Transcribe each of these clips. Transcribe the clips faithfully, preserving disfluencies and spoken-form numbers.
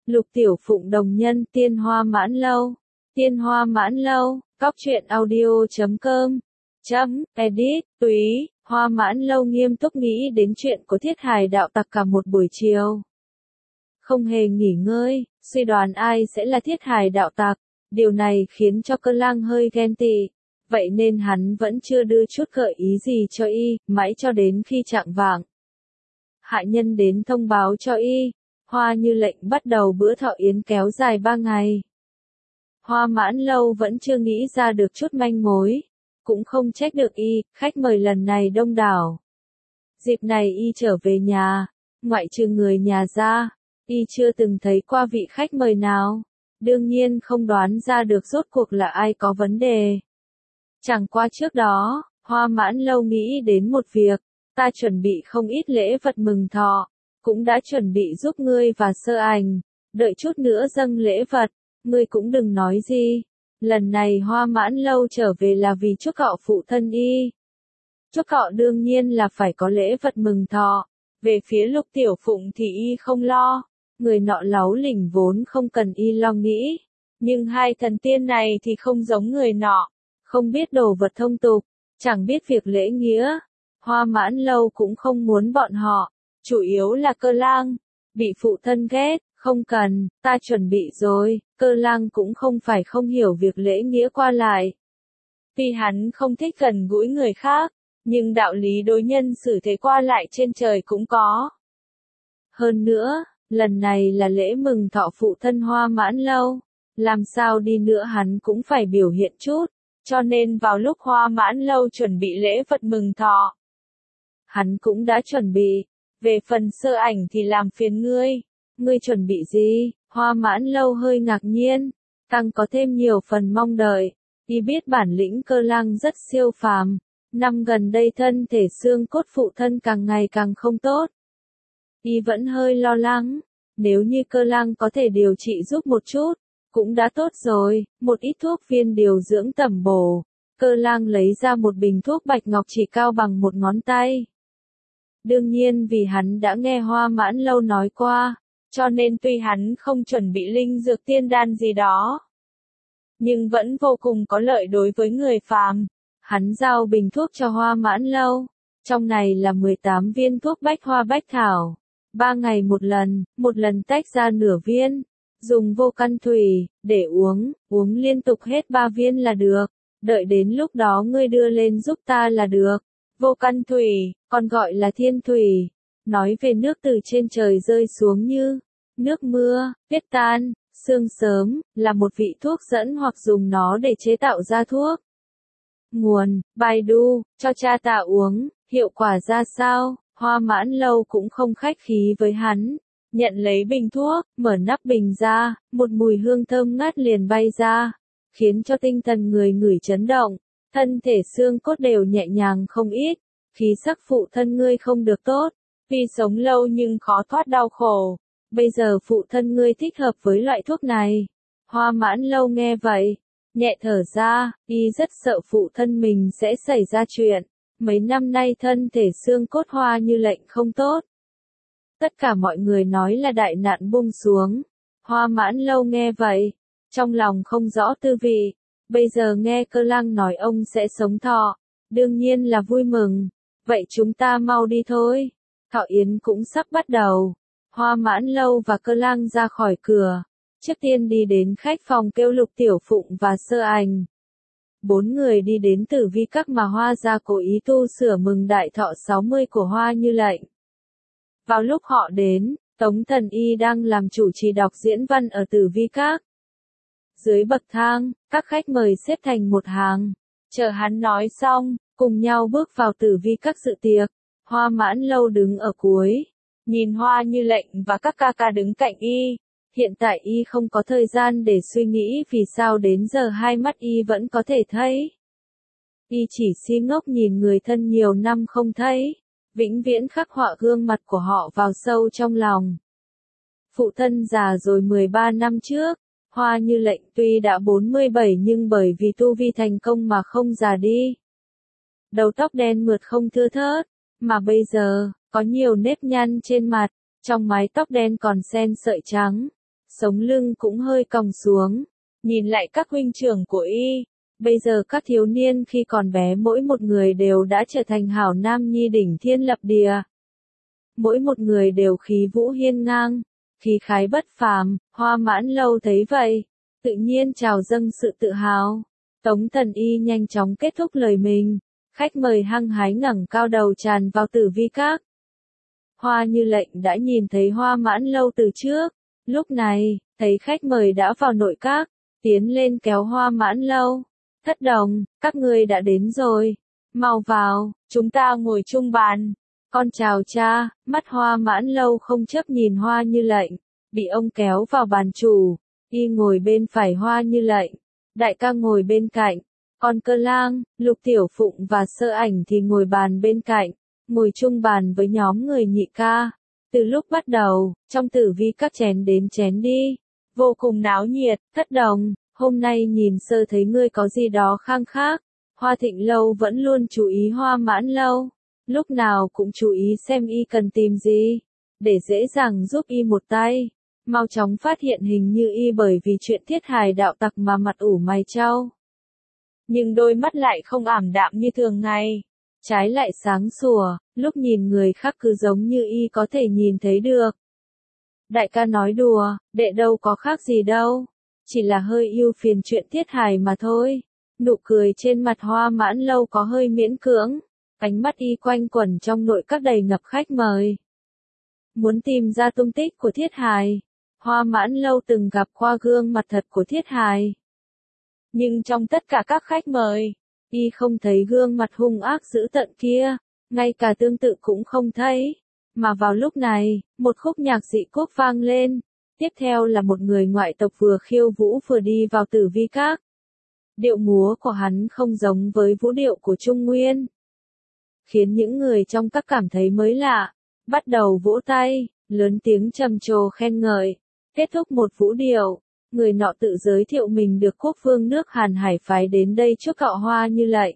Lục Tiểu Phụng đồng nhân Tiên Hoa Mãn Lâu. Tiên Hoa Mãn Lâu, cóc truyện audio chấm com. Chấm, edit, túy, Hoa Mãn Lâu nghiêm túc nghĩ đến chuyện của Thiết Hải đạo tặc cả một buổi chiều. Không hề nghỉ ngơi, suy đoán ai sẽ là Thiết Hải đạo tặc. Điều này khiến cho Cơ Lang hơi ghen tị. Vậy nên hắn vẫn chưa đưa chút gợi ý gì cho y, mãi cho đến khi chạng vạng. Hạ nhân đến thông báo cho y, Hoa Như Lệnh bắt đầu bữa thọ yến kéo dài ba ngày. Hoa Mãn Lâu vẫn chưa nghĩ ra được chút manh mối, cũng không trách được y, khách mời lần này đông đảo. Dịp này y trở về nhà, ngoại trừ người nhà ra, y chưa từng thấy qua vị khách mời nào, đương nhiên không đoán ra được rốt cuộc là ai có vấn đề. Chẳng qua trước đó, Hoa Mãn Lâu nghĩ đến một việc, ta chuẩn bị không ít lễ vật mừng thọ, cũng đã chuẩn bị giúp ngươi và Sơ Ảnh, đợi chút nữa dâng lễ vật, ngươi cũng đừng nói gì. Lần này Hoa Mãn Lâu trở về là vì chúc cọ phụ thân y. Chúc cọ đương nhiên là phải có lễ vật mừng thọ, về phía Lục Tiểu Phụng thì y không lo, người nọ láu lỉnh vốn không cần y lo nghĩ, nhưng hai thần tiên này thì không giống người nọ, không biết đồ vật thông tục, chẳng biết việc lễ nghĩa. Hoa Mãn Lâu cũng không muốn bọn họ, chủ yếu là Cơ Lang, bị phụ thân ghét, không cần, ta chuẩn bị rồi. Cơ Lang cũng không phải không hiểu việc lễ nghĩa qua lại. Tuy hắn không thích gần gũi người khác, nhưng đạo lý đối nhân xử thế qua lại trên trời cũng có. Hơn nữa, lần này là lễ mừng thọ phụ thân Hoa Mãn Lâu, làm sao đi nữa hắn cũng phải biểu hiện chút, cho nên vào lúc Hoa Mãn Lâu chuẩn bị lễ vật mừng thọ, hắn cũng đã chuẩn bị. Về phần Sơ Ảnh thì làm phiền ngươi. Ngươi chuẩn bị gì? Hoa Mãn Lâu hơi ngạc nhiên, tăng có thêm nhiều phần mong đợi. Y biết bản lĩnh Cơ Lang rất siêu phàm. Năm gần đây thân thể xương cốt phụ thân càng ngày càng không tốt. Y vẫn hơi lo lắng. Nếu như Cơ Lang có thể điều trị giúp một chút, cũng đã tốt rồi. Một ít thuốc viên điều dưỡng tẩm bổ. Cơ Lang lấy ra một bình thuốc bạch ngọc chỉ cao bằng một ngón tay. Đương nhiên vì hắn đã nghe Hoa Mãn Lâu nói qua, cho nên tuy hắn không chuẩn bị linh dược tiên đan gì đó, nhưng vẫn vô cùng có lợi đối với người phàm. Hắn giao bình thuốc cho Hoa Mãn Lâu, trong này là mười tám viên thuốc bách hoa bách thảo, ba ngày một lần, một lần tách ra nửa viên, dùng vô căn thủy, để uống, uống liên tục hết ba viên là được, đợi đến lúc đó ngươi đưa lên giúp ta là được. Vô căn thủy, còn gọi là thiên thủy, nói về nước từ trên trời rơi xuống như nước mưa, tuyết tan, sương sớm, là một vị thuốc dẫn hoặc dùng nó để chế tạo ra thuốc. Nguồn, Baidu, cho cha ta uống, hiệu quả ra sao? Hoa Mãn Lâu cũng không khách khí với hắn, nhận lấy bình thuốc, mở nắp bình ra, một mùi hương thơm ngát liền bay ra, khiến cho tinh thần người ngửi chấn động. Thân thể xương cốt đều nhẹ nhàng không ít, khí sắc phụ thân ngươi không được tốt, tuy sống lâu nhưng khó thoát đau khổ, bây giờ phụ thân ngươi thích hợp với loại thuốc này. Hoa Mãn Lâu nghe vậy, nhẹ thở ra, y rất sợ phụ thân mình sẽ xảy ra chuyện, mấy năm nay thân thể xương cốt Hoa Như Lệnh không tốt. Tất cả mọi người nói là đại nạn buông xuống, Hoa Mãn Lâu nghe vậy, trong lòng không rõ tư vị. Bây giờ nghe Cơ Lang nói ông sẽ sống thọ, đương nhiên là vui mừng. Vậy chúng ta mau đi thôi. Thọ yến cũng sắp bắt đầu. Hoa Mãn Lâu và Cơ Lang ra khỏi cửa. Trước tiên đi đến khách phòng kêu Lục Tiểu Phụng và Sơ Ảnh. Bốn người đi đến Tử Vi Các mà Hoa gia cố ý tu sửa mừng đại thọ sáu mươi của Hoa Như Lệnh. Vào lúc họ đến, Tống Thần Y đang làm chủ trì đọc diễn văn ở Tử Vi Các. Dưới bậc thang, các khách mời xếp thành một hàng, chờ hắn nói xong, cùng nhau bước vào Tử Vi Các dự tiệc. Hoa Mãn Lâu đứng ở cuối, nhìn Hoa Như Lệnh và các ca ca đứng cạnh y. Hiện tại y không có thời gian để suy nghĩ vì sao đến giờ hai mắt y vẫn có thể thấy. Y chỉ si ngốc nhìn người thân nhiều năm không thấy, vĩnh viễn khắc họa gương mặt của họ vào sâu trong lòng. Phụ thân già rồi mười ba năm trước. Hoa Như Lệnh tuy đã bốn mươi bảy nhưng bởi vì tu vi thành công mà không già đi. Đầu tóc đen mượt không thưa thớt, mà bây giờ, có nhiều nếp nhăn trên mặt, trong mái tóc đen còn xen sợi trắng. sống lưng cũng hơi còng xuống, nhìn lại các huynh trưởng của y. Bây giờ các thiếu niên khi còn bé mỗi một người đều đã trở thành hảo nam nhi đỉnh thiên lập địa. Mỗi một người đều khí vũ hiên ngang, khí khái bất phàm. Hoa Mãn Lâu thấy vậy, tự nhiên trào dâng sự tự hào. Tống Thần Y nhanh chóng kết thúc lời mình, khách mời hăng hái ngẩng cao đầu tràn vào Tử Vi Các. Hoa Như Lệnh đã nhìn thấy Hoa Mãn Lâu từ trước, lúc này, thấy khách mời đã vào nội các, tiến lên kéo Hoa Mãn Lâu. Thất đồng, các ngươi đã đến rồi, mau vào, chúng ta ngồi chung bàn. Con chào cha. Mắt Hoa Mãn Lâu không chấp nhìn Hoa Như Lệnh, bị ông kéo vào bàn chủ, y ngồi bên phải Hoa Như Lệnh, đại ca ngồi bên cạnh, còn Cơ Lang, Lục Tiểu Phụng và Sơ Ảnh thì ngồi bàn bên cạnh, ngồi chung bàn với nhóm người nhị ca. Từ lúc bắt đầu, trong Tử Vi Các chén đến chén đi, vô cùng náo nhiệt. Thất đồng, hôm nay nhìn sơ thấy ngươi có gì đó khang khác. Hoa Thịnh Lâu vẫn luôn chú ý Hoa Mãn Lâu, lúc nào cũng chú ý xem y cần tìm gì, để dễ dàng giúp y một tay. Mau chóng phát hiện hình như y bởi vì chuyện Thiết Hài đạo tặc mà mặt ủ mày trao. Nhưng đôi mắt lại không ảm đạm như thường ngày, trái lại sáng sủa, lúc nhìn người khác cứ giống như y có thể nhìn thấy được. Đại ca nói đùa, đệ đâu có khác gì đâu, chỉ là hơi ưu phiền chuyện Thiết Hài mà thôi. Nụ cười trên mặt Hoa Mãn Lâu có hơi miễn cưỡng, ánh mắt y quanh quẩn trong nội các đầy ngập khách mời. Muốn tìm ra tung tích của Thiết Hài, Hoa Mãn Lâu từng gặp qua gương mặt thật của Thiết Hài. Nhưng trong tất cả các khách mời, y không thấy gương mặt hung ác dữ tợn kia, ngay cả tương tự cũng không thấy. Mà vào lúc này, một khúc nhạc dị quốc vang lên, tiếp theo là một người ngoại tộc vừa khiêu vũ vừa đi vào Tử Vi Các. Điệu múa của hắn không giống với vũ điệu của Trung Nguyên, khiến những người trong các cảm thấy mới lạ, bắt đầu vỗ tay, lớn tiếng trầm trồ khen ngợi. Kết thúc một vũ điệu, người nọ tự giới thiệu mình được quốc vương nước Hàn Hải phái đến đây chuốc cạo Hoa Như Lệnh.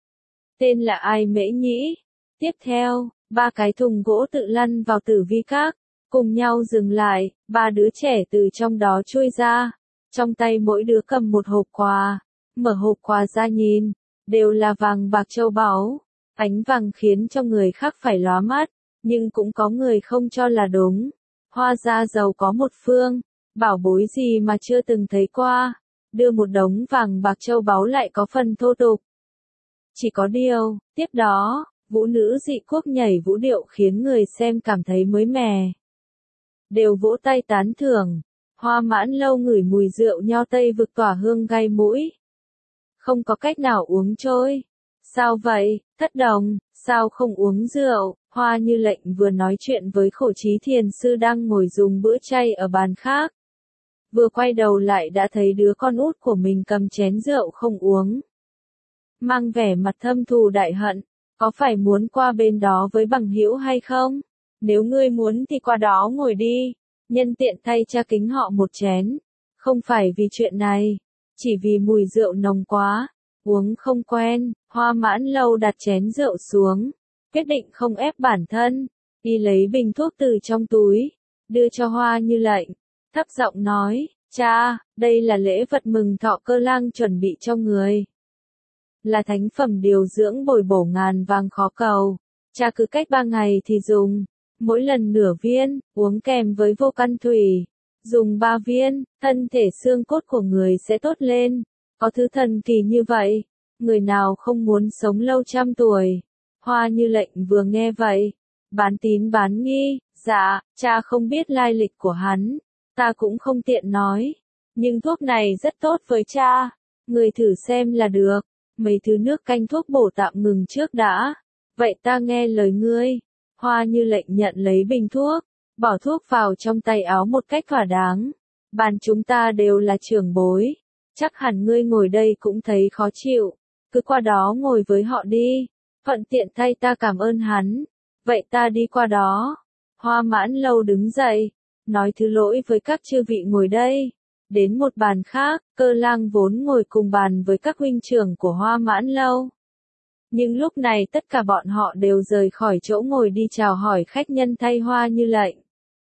Tên là Ai Mễ Nhĩ. Tiếp theo, ba cái thùng gỗ tự lăn vào Tử Vi Các, cùng nhau dừng lại, ba đứa trẻ từ trong đó chui ra, trong tay mỗi đứa cầm một hộp quà, mở hộp quà ra nhìn, đều là vàng bạc châu báu, ánh vàng khiến cho người khác phải lóa mắt, nhưng cũng có người không cho là đúng. Hoa gia giàu có một phương, bảo bối gì mà chưa từng thấy qua, đưa một đống vàng bạc châu báu lại có phần thô tục. Chỉ có điều, tiếp đó, vũ nữ dị quốc nhảy vũ điệu khiến người xem cảm thấy mới mẻ, đều vỗ tay tán thưởng. Hoa Mãn Lâu ngửi mùi rượu nho Tây vực tỏa hương gai mũi, không có cách nào uống trôi. Sao vậy, Thất đồng, sao không uống rượu? Hoa Như Lệnh vừa nói chuyện với Khổ Trí Thiền Sư đang ngồi dùng bữa chay ở bàn khác, vừa quay đầu lại đã thấy đứa con út của mình cầm chén rượu không uống, mang vẻ mặt thâm thù đại hận. Có phải muốn qua bên đó với bằng hữu hay không? Nếu ngươi muốn thì qua đó ngồi đi, nhân tiện thay cha kính họ một chén. Không phải vì chuyện này, chỉ vì mùi rượu nồng quá, uống không quen. Hoa Mãn Lâu đặt chén rượu xuống, quyết định không ép bản thân. Y lấy bình thuốc từ trong túi, đưa cho Hoa Như Lệnh, thấp giọng nói, cha, đây là lễ vật mừng thọ Cơ Lang chuẩn bị cho người. Là thánh phẩm điều dưỡng bồi bổ ngàn vàng khó cầu, cha cứ cách ba ngày thì dùng, mỗi lần nửa viên, uống kèm với vô căn thủy. Dùng ba viên, thân thể xương cốt của người sẽ tốt lên. Có thứ thần kỳ như vậy, người nào không muốn sống lâu trăm tuổi. Hoa Như Lệnh vừa nghe vậy, bán tín bán nghi, dạ, cha không biết lai lịch của hắn, ta cũng không tiện nói. Nhưng thuốc này rất tốt với cha, người thử xem là được. Mấy thứ nước canh thuốc bổ tạm ngừng trước đã. Vậy ta nghe lời ngươi. Hoa Như Lệnh nhận lấy bình thuốc, bỏ thuốc vào trong tay áo một cách thỏa đáng. Bàn chúng ta đều là trưởng bối, chắc hẳn ngươi ngồi đây cũng thấy khó chịu, cứ qua đó ngồi với họ đi, thuận tiện thay ta cảm ơn hắn. Vậy ta đi qua đó. Hoa Mãn Lâu đứng dậy, nói thứ lỗi với các chư vị ngồi đây. Đến một bàn khác, Cơ Lang vốn ngồi cùng bàn với các huynh trưởng của Hoa Mãn Lâu. Nhưng lúc này tất cả bọn họ đều rời khỏi chỗ ngồi đi chào hỏi khách nhân thay Hoa Như Lệnh.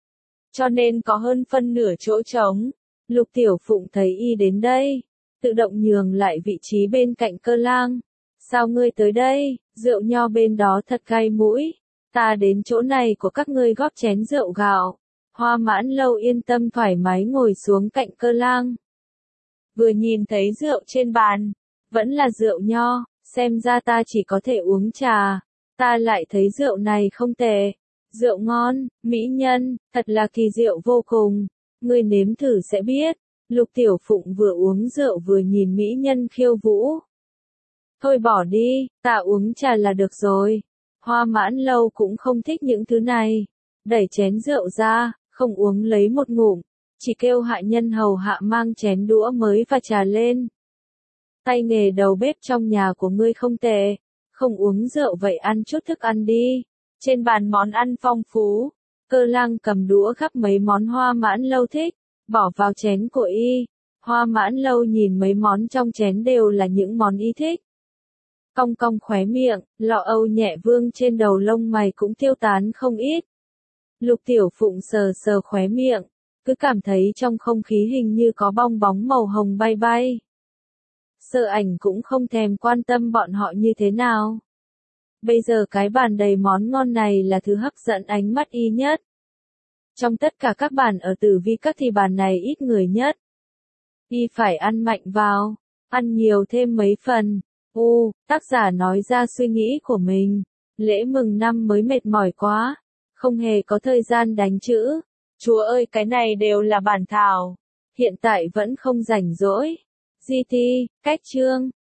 cho nên có hơn phân nửa chỗ trống. Lục Tiểu Phụng thấy y đến đây, tự động nhường lại vị trí bên cạnh Cơ Lang. Sao ngươi tới đây, rượu nho bên đó thật cay mũi, ta đến chỗ này của các ngươi góp chén rượu gạo. Hoa Mãn Lâu yên tâm thoải mái ngồi xuống cạnh Cơ Lang. Vừa nhìn thấy rượu trên bàn, vẫn là rượu nho, xem ra ta chỉ có thể uống trà, ta lại thấy rượu này không tệ. Rượu ngon, mỹ nhân, thật là kỳ diệu vô cùng, ngươi nếm thử sẽ biết. Lục Tiểu Phụng vừa uống rượu vừa nhìn mỹ nhân khiêu vũ. Thôi bỏ đi, ta uống trà là được rồi. Hoa Mãn Lâu cũng không thích những thứ này. Đẩy chén rượu ra, không uống lấy một ngụm, chỉ kêu hạ nhân hầu hạ mang chén đũa mới và trà lên. Tay nghề đầu bếp trong nhà của ngươi không tệ, không uống rượu vậy ăn chút thức ăn đi. Trên bàn món ăn phong phú, Cơ Lang cầm đũa gắp mấy món Hoa Mãn Lâu thích, bỏ vào chén của y. Hoa Mãn Lâu nhìn mấy món trong chén đều là những món y thích. Cong cong khóe miệng, lọ âu nhẹ vương trên đầu lông mày cũng tiêu tán không ít. Lục Tiểu Phụng sờ sờ khóe miệng, cứ cảm thấy trong không khí hình như có bong bóng màu hồng bay bay. Sợ Ảnh cũng không thèm quan tâm bọn họ như thế nào. Bây giờ cái bàn đầy món ngon này là thứ hấp dẫn ánh mắt y nhất. Trong tất cả các bàn ở Tử Vi Các thì bàn này ít người nhất. Y phải ăn mạnh vào, ăn nhiều thêm mấy phần. U, tác giả nói ra suy nghĩ của mình. Lễ mừng năm mới mệt mỏi quá, không hề có thời gian đánh chữ. Chúa ơi, cái này đều là bản thảo, hiện tại vẫn không rảnh rỗi. giê tê, cách chương.